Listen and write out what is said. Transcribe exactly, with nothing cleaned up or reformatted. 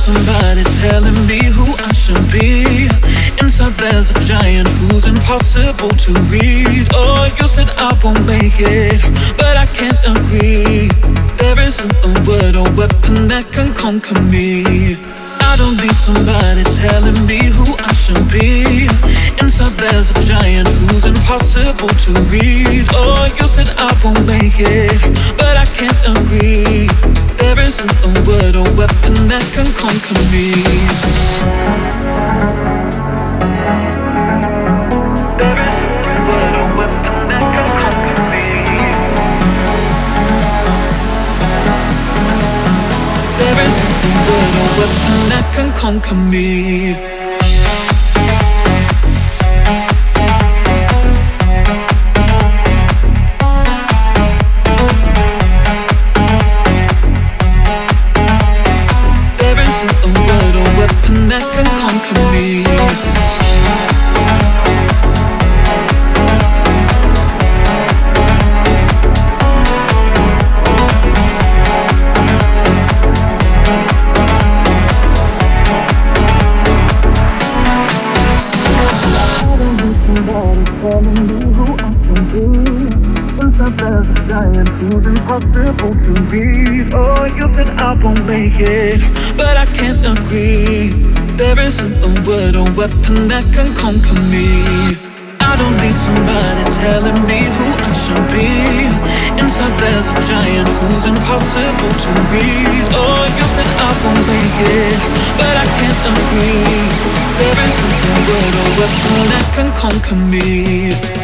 somebody telling me who I should be. Inside there's a giant who's impossible to read. Oh, you said I won't make it, but I can't agree. There isn't a word or weapon that can conquer me. I don't need somebody telling me who I should be. Inside there's a giant who's impossible to read. Oh, you said I won't make it, but I can't agree. There isn't a word or weapon that can conquer me. There isn't a word or weapon that can conquer me. There isn't a word or weapon that can conquer me. Impossible to read. Oh, you said I won't make it, but I can't agree. There isn't a word or weapon that can conquer me. I don't need somebody telling me who I should be. Inside there's a giant who's impossible to read. Oh, you said I won't make it, but I can't agree. There isn't a word or weapon that can conquer me.